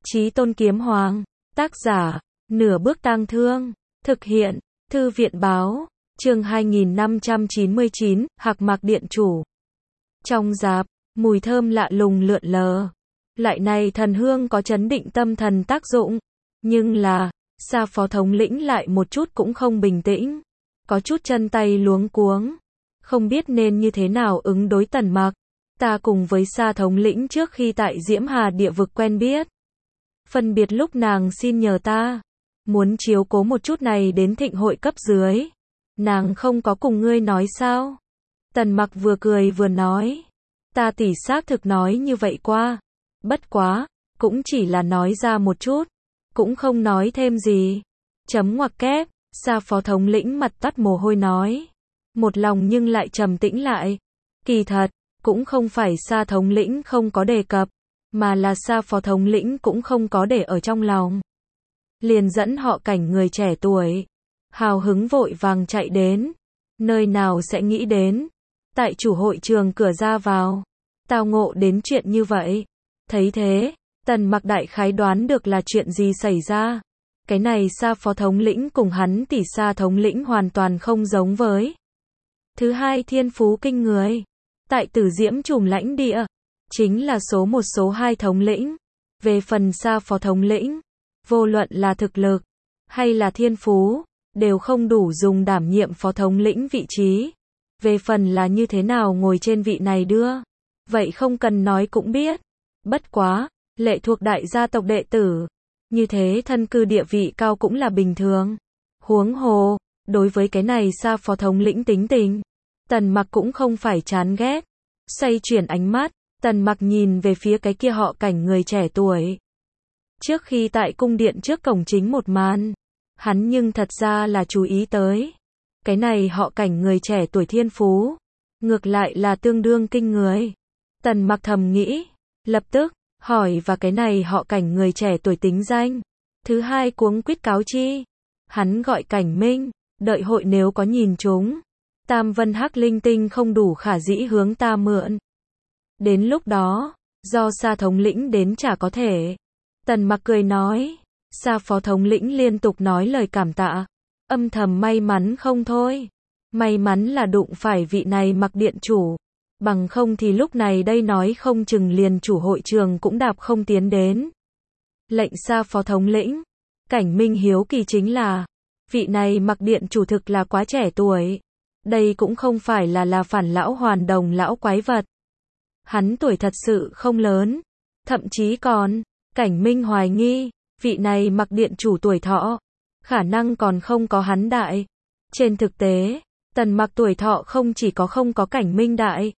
Chí Tôn Kiếm Hoàng, tác giả, Nửa Bước Tang Thương, thực hiện, Thư viện báo, chương 2599, Hạc Mạc Điện Chủ. Trong dạp, mùi thơm lạ lùng lượn lờ. Loại này thần hương có chấn định tâm thần tác dụng, nhưng là, Sa Phó thống lĩnh lại một chút cũng không bình tĩnh, có chút chân tay luống cuống, không biết nên như thế nào ứng đối Tần Mặc. Ta cùng với Sa thống lĩnh trước khi tại Diễm Hà địa vực quen biết. Phân biệt lúc nàng xin nhờ ta, muốn chiếu cố một chút này đến thịnh hội cấp dưới. Nàng không có cùng ngươi nói sao? Tần Mặc vừa cười vừa nói. Ta tỉ xác thực nói như vậy qua. Bất quá, cũng chỉ là nói ra một chút, cũng không nói thêm gì. Chấm ngoặc kép, Sa Phó thống lĩnh mặt toát mồ hôi nói. Một lòng nhưng lại trầm tĩnh lại. Kỳ thật, cũng không phải Sa thống lĩnh không có đề cập, mà là Sa Phó thống lĩnh cũng không có để ở trong lòng. Liền dẫn họ Cảnh người trẻ tuổi, hào hứng vội vàng chạy đến. Nơi nào sẽ nghĩ đến, tại chủ hội trường cửa ra vào, tao ngộ đến chuyện như vậy. Thấy thế, Tần Mặc đại khái đoán được là chuyện gì xảy ra. Cái này Sa Phó thống lĩnh cùng hắn tỷ Sa thống lĩnh hoàn toàn không giống với. Thứ hai, thiên phú kinh người. Tại Tử Diễm Trùm lãnh địa, chính là số một số hai thống lĩnh. Về phần Sa Phó thống lĩnh, vô luận là thực lực, hay là thiên phú, đều không đủ dùng đảm nhiệm phó thống lĩnh vị trí. Về phần là như thế nào ngồi trên vị này đưa, vậy không cần nói cũng biết. Bất quá, lệ thuộc đại gia tộc đệ tử, như thế thân cư địa vị cao cũng là bình thường. Huống hồ, đối với cái này Sa Phó thống lĩnh tính tình, Tần Mặc cũng không phải chán ghét. Xoay chuyển ánh mắt, Tần Mặc nhìn về phía cái kia họ Cảnh người trẻ tuổi. Trước khi tại cung điện trước cổng chính một màn, hắn nhưng thật ra là chú ý tới. Cái này họ Cảnh người trẻ tuổi thiên phú, ngược lại là tương đương kinh người. Tần Mặc thầm nghĩ, lập tức hỏi và cái này họ Cảnh người trẻ tuổi tính danh. Thứ hai cuống quýt cáo chi. Hắn gọi Cảnh Minh, đợi hội nếu có nhìn chúng, Tam Vân Hắc linh tinh không đủ khả dĩ hướng ta mượn. Đến lúc đó, do Sa thống lĩnh đến chả có thể. Tần Mặc cười nói. Sa Phó thống lĩnh liên tục nói lời cảm tạ, âm thầm may mắn không thôi. May mắn là đụng phải vị này Mặc điện chủ, bằng không thì lúc này đây nói không chừng liền chủ hội trường cũng đạp không tiến đến. Lệnh Sa Phó thống lĩnh, Cảnh Minh hiếu kỳ chính là, vị này Mặc điện chủ thực là quá trẻ tuổi. Đây cũng không phải là phản lão hoàn đồng lão quái vật. Hắn tuổi thật sự không lớn, thậm chí còn, Cảnh Minh hoài nghi, vị này Mặc điện chủ tuổi thọ, khả năng còn không có hắn đại. Trên thực tế, Tần Mặc tuổi thọ không chỉ có không có Cảnh Minh đại,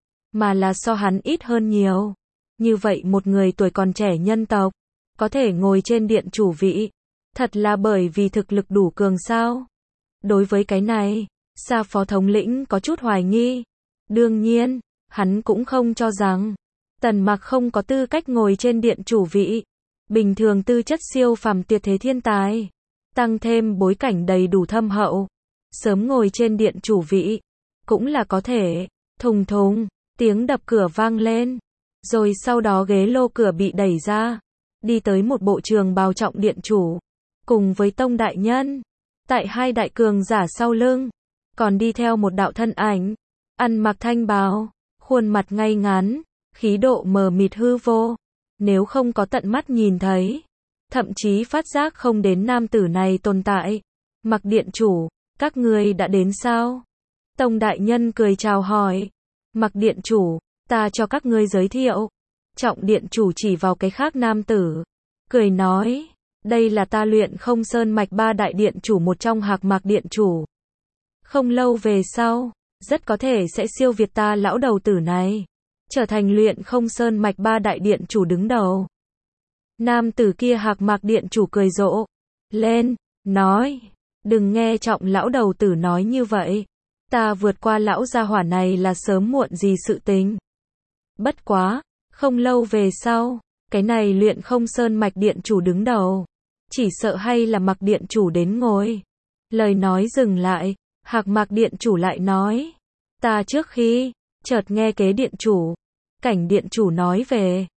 mà là so hắn ít hơn nhiều. Như vậy một người tuổi còn trẻ nhân tộc, có thể ngồi trên điện chủ vị, thật là bởi vì thực lực đủ cường sao? Đối với cái này, Sa Phó thống lĩnh có chút hoài nghi. Đương nhiên, hắn cũng không cho rằng Tần Mặc không có tư cách ngồi trên điện chủ vị. Bình thường tư chất siêu phàm tuyệt thế thiên tài, tăng thêm bối cảnh đầy đủ thâm hậu, sớm ngồi trên điện chủ vị, cũng là có thể. Thùng thùng, tiếng đập cửa vang lên, rồi sau đó ghế lô cửa bị đẩy ra, đi tới một bộ trường bào trọng điện chủ, cùng với tông đại nhân. Tại hai đại cường giả sau lưng, còn đi theo một đạo thân ảnh, ăn mặc thanh bào, khuôn mặt ngay ngắn, khí độ mờ mịt hư vô. Nếu không có tận mắt nhìn thấy, thậm chí phát giác không đến nam tử này tồn tại. Mặc điện chủ, các ngươi đã đến sao? Tông đại nhân cười chào hỏi. Mặc điện chủ, ta cho các ngươi giới thiệu. Trọng điện chủ chỉ vào cái khác nam tử, cười nói, đây là ta Luyện Không Sơn mạch ba đại điện chủ một trong Hạc Mạc điện chủ. Không lâu về sau, rất có thể sẽ siêu việt ta lão đầu tử này, trở thành Luyện Không Sơn mạch ba đại điện chủ đứng đầu. Nam tử kia Hạc Mạc điện chủ cười rộ lên, nói, đừng nghe Trọng lão đầu tử nói như vậy. Ta vượt qua lão gia hỏa này là sớm muộn gì sự tình. Bất quá, không lâu về sau, cái này Luyện Không Sơn mạch điện chủ đứng đầu, chỉ sợ hay là Mặc điện chủ đến ngồi. Lời nói dừng lại, Hạc Mạc điện chủ lại nói, ta trước khi chợt nghe kế điện chủ, Cảnh điện chủ nói về,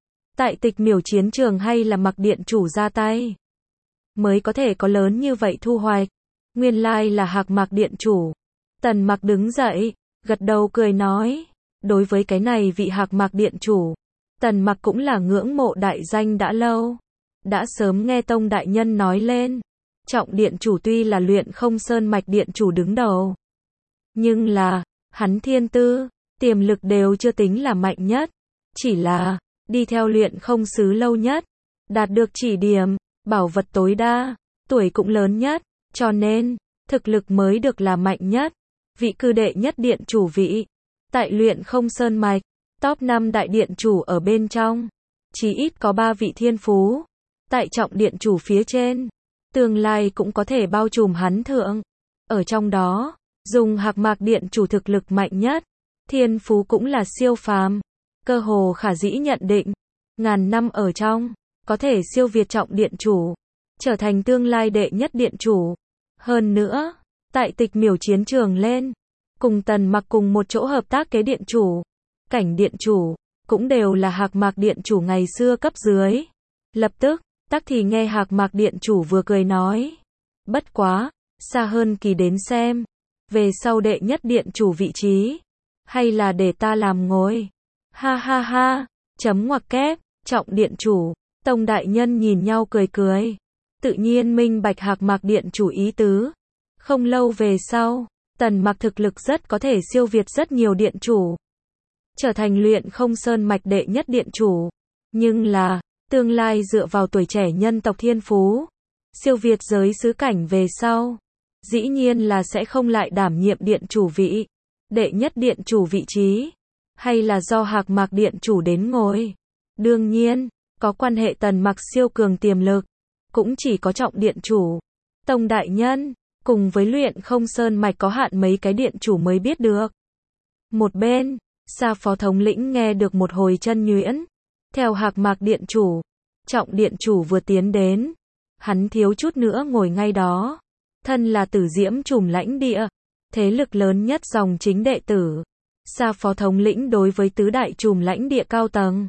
Tại Tịch Miểu chiến trường hay là Mặc điện chủ ra tay, mới có thể có lớn như vậy thu hoạch. Nguyên lai là Hạc Mạc điện chủ. Tần Mặc đứng dậy, gật đầu cười nói. Đối với cái này vị Hạc Mạc điện chủ, Tần Mặc cũng là ngưỡng mộ đại danh đã lâu. Đã sớm nghe Tông đại nhân nói lên, Trọng điện chủ tuy là Luyện Không Sơn mạch điện chủ đứng đầu, nhưng là, hắn thiên tư, tiềm lực đều chưa tính là mạnh nhất. Chỉ là, đi theo Luyện Không sứ lâu nhất, đạt được chỉ điểm, bảo vật tối đa, tuổi cũng lớn nhất, cho nên, thực lực mới được là mạnh nhất. Vị cư đệ nhất điện chủ vị, tại Luyện Không Sơn mạch, top 5 đại điện chủ ở bên trong, chí ít có 3 vị thiên phú. Tại Trọng điện chủ phía trên, tương lai cũng có thể bao trùm hắn thượng. Ở trong đó, dùng Hạc Mạc điện chủ thực lực mạnh nhất, thiên phú cũng là siêu phàm, cơ hồ khả dĩ nhận định, ngàn năm ở trong, có thể siêu việt Trọng điện chủ, trở thành tương lai đệ nhất điện chủ. Hơn nữa, tại Tịch Miểu chiến trường lên, cùng Tần Mặc cùng một chỗ hợp tác kế điện chủ, Cảnh điện chủ, cũng đều là Hạc Mạc điện chủ ngày xưa cấp dưới. Lập tức, tắc thì nghe Hạc Mạc điện chủ vừa cười nói. Bất quá, xa hơn kỳ đến xem, về sau đệ nhất điện chủ vị trí, hay là để ta làm ngồi. Ha ha ha, chấm ngoặc kép, Trọng điện chủ, Tông đại nhân nhìn nhau cười cười. Tự nhiên minh bạch Hạc Mạc điện chủ ý tứ. Không lâu về sau, Tần Mặc thực lực rất có thể siêu việt rất nhiều điện chủ, trở thành Luyện Không Sơn mạch đệ nhất điện chủ. Nhưng là, tương lai dựa vào tuổi trẻ nhân tộc thiên phú, siêu việt giới xứ cảnh về sau, dĩ nhiên là sẽ không lại đảm nhiệm điện chủ vị, đệ nhất điện chủ vị trí, hay là do Hạc Mạc điện chủ đến ngồi. Đương nhiên, có quan hệ Tần Mặc siêu cường tiềm lực, cũng chỉ có Trọng điện chủ, Tông đại nhân, cùng với Luyện Không Sơn mạch có hạn mấy cái điện chủ mới biết được. Một bên, Sa phó thống lĩnh nghe được một hồi chân nhuyễn. Theo Hạc Mạc điện chủ, Trọng điện chủ vừa tiến đến, hắn thiếu chút nữa ngồi ngay đó. Thân là Tử Diễm Trùm lãnh địa, thế lực lớn nhất dòng chính đệ tử. Sa phó thống lĩnh đối với tứ đại trùm lãnh địa cao tầng,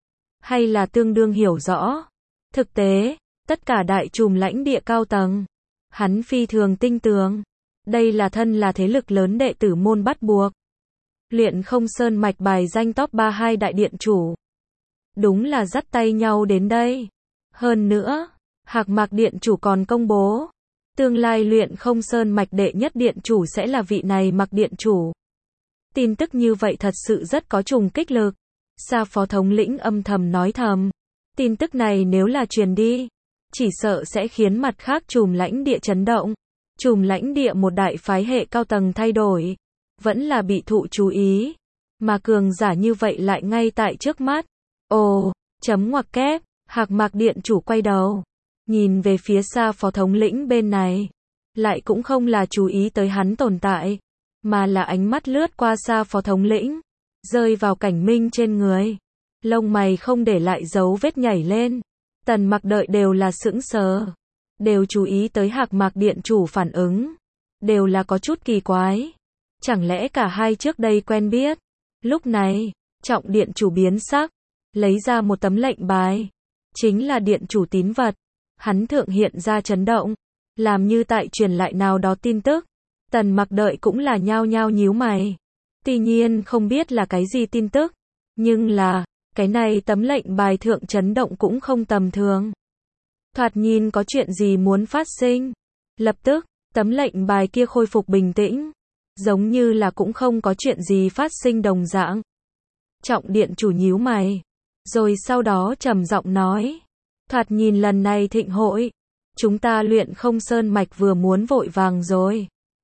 hay là tương đương hiểu rõ. Thực tế, tất cả đại trùm lãnh địa cao tầng, hắn phi thường tinh tường. Đây là thân là thế lực lớn đệ tử môn bắt buộc. Luyện Không Sơn mạch bài danh top 32 đại điện chủ. Đúng là dắt tay nhau đến đây. Hơn nữa, Hạc Mạc điện chủ còn công bố, tương lai Luyện Không Sơn mạch đệ nhất điện chủ sẽ là vị này Mạc điện chủ. Tin tức như vậy thật sự rất có trùng kích lực. Sa phó thống lĩnh âm thầm nói thầm, tin tức này nếu là truyền đi, chỉ sợ sẽ khiến mặt khác trùm lãnh địa chấn động. Trùm lãnh địa một đại phái hệ cao tầng thay đổi, vẫn là bị thụ chú ý, mà cường giả như vậy lại ngay tại trước mắt. Ồ, chấm ngoặc kép, Hạc Mạc điện chủ quay đầu, nhìn về phía Sa phó thống lĩnh bên này, lại cũng không là chú ý tới hắn tồn tại, mà là ánh mắt lướt qua Sa phó thống lĩnh, rơi vào Cảnh Minh trên người. Lông mày không để lại dấu vết nhảy lên. Tần Mặc đợi đều là sững sờ, đều chú ý tới Hạc Mạc điện chủ phản ứng, đều là có chút kỳ quái. Chẳng lẽ cả hai trước đây quen biết? Lúc này, Trọng điện chủ biến sắc, lấy ra một tấm lệnh bài, chính là điện chủ tín vật. Hắn thượng hiện ra chấn động, làm như tại truyền lại nào đó tin tức. Tần Mặc đợi cũng là nhao nhao nhíu mày. Tuy nhiên không biết là cái gì tin tức, nhưng là, cái này tấm lệnh bài thượng chấn động cũng không tầm thường. Thoạt nhìn có chuyện gì muốn phát sinh. Lập tức, tấm lệnh bài kia khôi phục bình tĩnh, giống như là cũng không có chuyện gì phát sinh đồng dạng. Trọng điện chủ nhíu mày, rồi sau đó trầm giọng nói, thoạt nhìn lần này thịnh hội, chúng ta Luyện Không Sơn mạch vừa muốn vội vàng rồi.